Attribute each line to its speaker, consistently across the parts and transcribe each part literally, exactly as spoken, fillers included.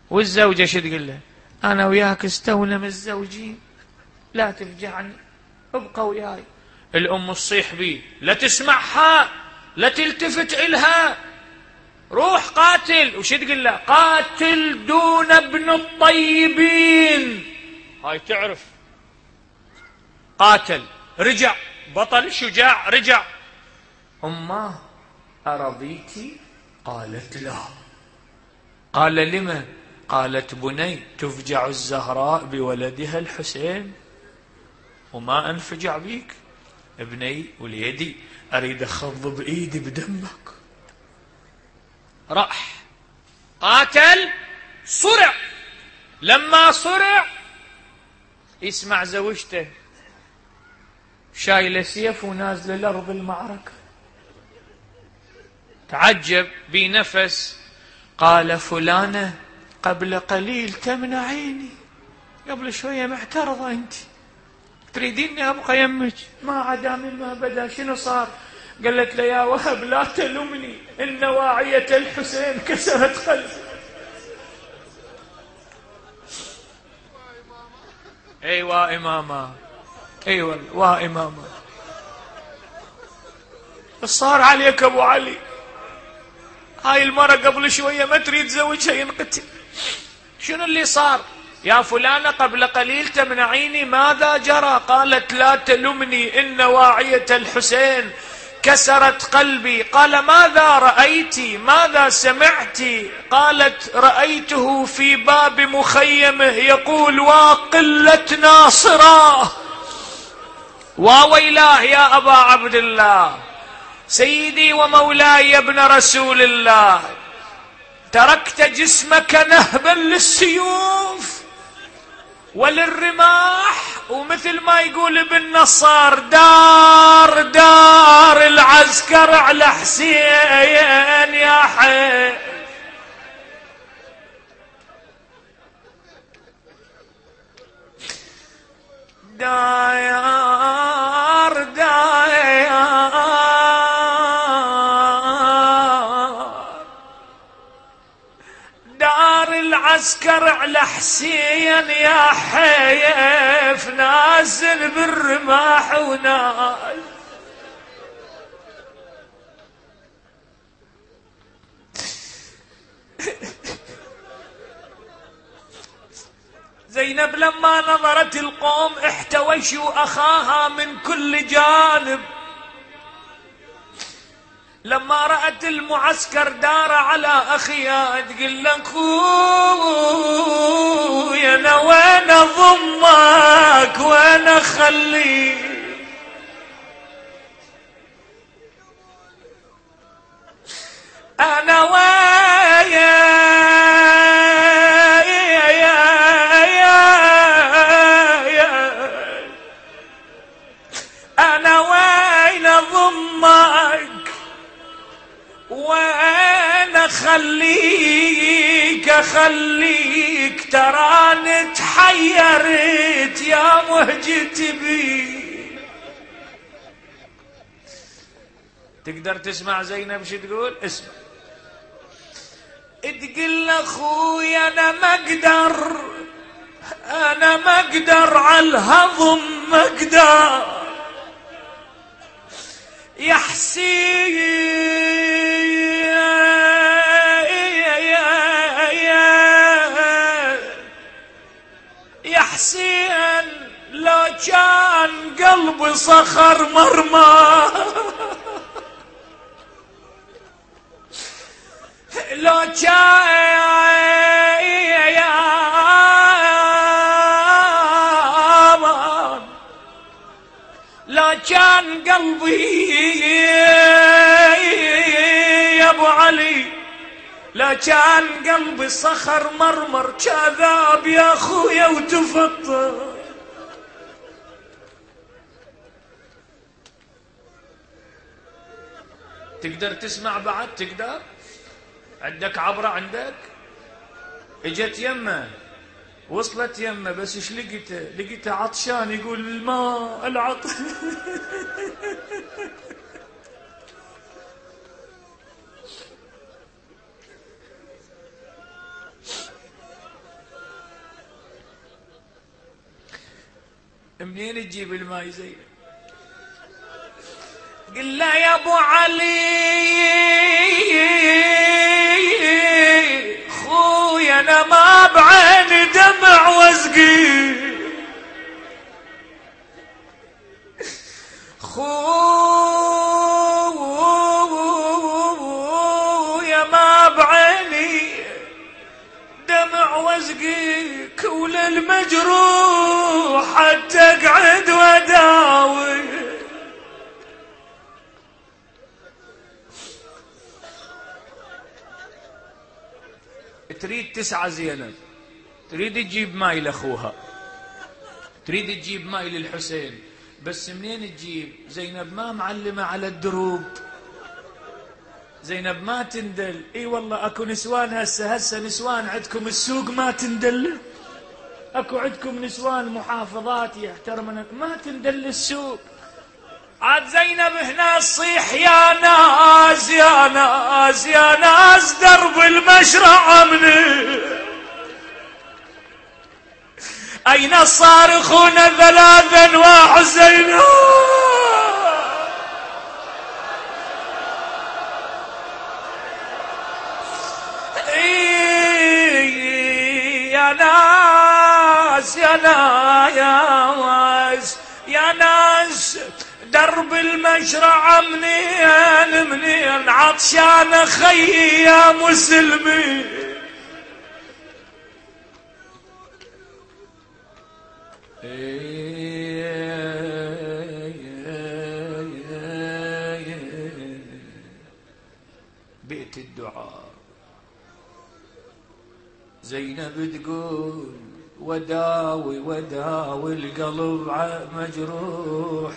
Speaker 1: والزوجة شو تقول له؟ أنا وياك استونا متزوجين، لا تفجعني، ابقى وياي. الأم تصيح بيه، لا تسمعها، لا تلتفت إلها، روح قاتل. وش تقول له؟ قاتل دون ابن الطيبين. هاي تعرف، قاتل، رجع، بطل شجاع، رجع. أماه أرضيتي؟ قالت لا. قال لما؟ قالت بني تفجع الزهراء بولدها الحسين وما أنفجع بيك. ابني وليدي أريد أخض بإيدي بدمك. راح قاتل، صرع. لما صرع يسمع زوجته شايله سيف ونازله لأرض المعركة. تعجب بنفس، قال فلانة قبل قليل تمنعيني، قبل شوية معترضة أنت، تريديني أبقى يمك، ما عدا مما بدا، شنو صار؟ قالت له يا وهب لا تلومني، إن واعية الحسين كسرت قلبي. أيوة إماما، أيوة وإماما، صار عليك أبو علي؟ هاي المرة قبل شوية ما تريد زوجها ينقتل، شنو اللي صار؟ يا فلانة قبل قليل تمنعيني، ماذا جرى؟ قالت لا تلمني، إن واعية الحسين كسرت قلبي. قال ماذا رأيت؟ ماذا سمعت؟ قالت رأيته في باب مخيمه يقول وقلة ناصراه، وويلاه يا أبا عبد الله، سيدي ومولاي يا ابن رسول الله، تركت جسمك نهبا للسيوف وللرماح، ومثل ما يقول ابن نصار دار دار العسكر على حسين يا حي. دار دار دار العسكر على حسين يا حيف، نازل بالرماح ونال. زينب لما نظرت القوم احتوشوا أخاها من كل جانب، لما رأت المعسكر دار على أخيها تقول لك خويا أنا وين أضمك وين أخليك، أنا وين أنا وين أضمك وين أخليك أخليك، تراني تحيرت يا مهجت بي. تقدر تسمع زينب شو تقول؟ اسمع. تقول اخويا انا ما اقدر، انا ما اقدر على الهضم، ما اقدر يا حسين يا حسين، لو كان قلبي صخر مرمى، لو كان لو كان قلبي يا ابو علي، لو كان قلبي صخر مرمر كذاب يا اخويا وتفطر. تقدر تسمع بعد؟ تقدر؟ عندك عبرة؟ عندك؟ اجت يمه، وصلت يمه، بس ايش لقيته؟ لقيته عطشان يقول الماء العطش. منين تجيب الماي زينب؟ قل له يا ابو علي خويا انا ما بعيني دمع واسقي، خويا ما بعيني دمع واسقيك وللمجروح حتى اقعد واداوي. تريد تسعى زينب، تريد تجيب ماي لاخوها، تريد تجيب ماي للحسين، بس منين تجيب؟ زينب ما معلمة على الدروب، زينب ما تندل. اي والله اكو نسوان هسه هسه نسوان عندكم السوق ما تندل، اكو عندكم نسوان محافظات يحترمن ما تندل السوق. عاد زينب هنا تصيح يا ناس يا ناس يا ناس درب المشرع مني، أين الصارخون ثلاث أنواع زينب؟ يا ناس يا ناس يا ناس درب المشرع منين منين عطشان خيي يا مسلمي. بيت الدعاء زينب تقول وداوي وداوي القلب مجروح،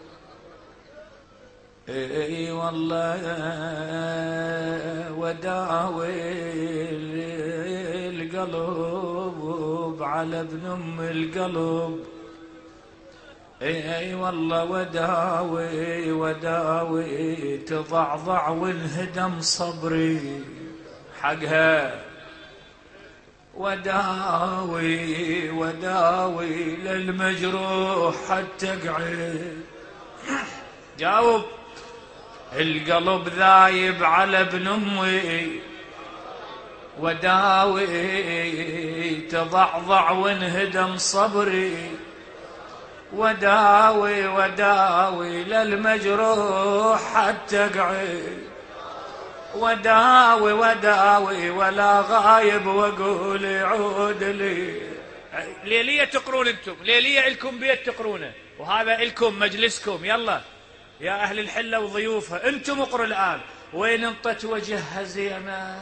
Speaker 1: اي والله وداوي القلب على ابن ام القلب، اي والله وداوي وداوي تضعضع وانهدم صبري حقها، وداوي وداوي للمجروح حتى اقعد. جاوب. القلب ذايب على ابن امي، وداوي تضعضع وانهدم صبري، وداوي وداوي للمجروح حتى اقعد، وداوي وداوي ولا غايب واقول يعود لي. ليلية تقرون انتم، ليلية الكم بيت تقرونه، وهذا الكم مجلسكم. يلا يا اهل الحلة وضيوفها انتم اقروا الان. وين انطت وجهها زينب؟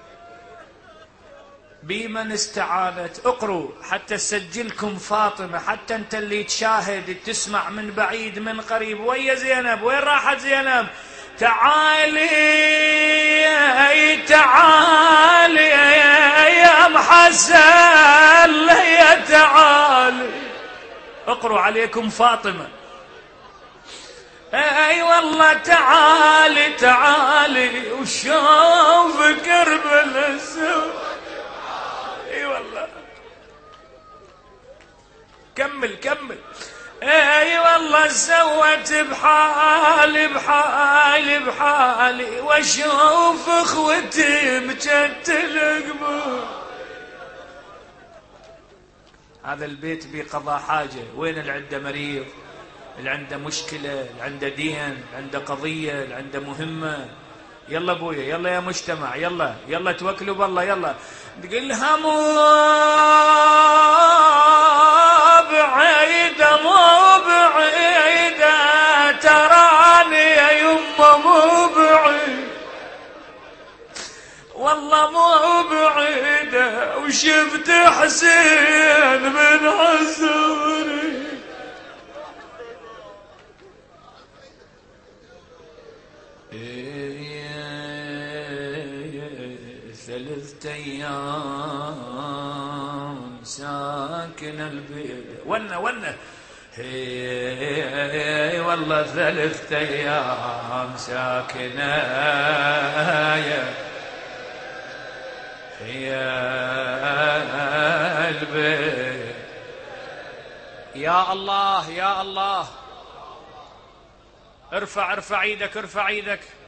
Speaker 1: بمن استعانت؟ اقروا حتى تسجلكم فاطمة، حتى انت اللي تشاهد تسمع من بعيد من قريب. ويا زينب؟ وين راحت زينب؟ تعالي تعالي يا محسن يا تعالي. اقروا عليكم فاطمة. اي والله تعالي تعالي وشوف كربلاء السوء. اي والله كمل كمل. اي والله سوت بحالي بحالي بحالي واشوف اخوتي مجتل قبور. هذا البيت بقضاء حاجة. وين اللي عنده مريض، اللي عنده مشكلة، اللي عنده دين، اللي عنده قضية، اللي عنده مهمة؟ يلا ابويا يلا يا مجتمع، يلا يلا توكلوا بالله. يلا تقولها مو بعيدة مو بعيدة تراني يا يمه مو بعيد، والله مو بعيدة وشفت حسين من عزوري. ثلاثة أيام ساكن البيت. ونا ونا هي والله ثلاثة أيام ساكنة هي البيت. يا الله يا الله. ارفع ارفع ايدك ارفع ايدك.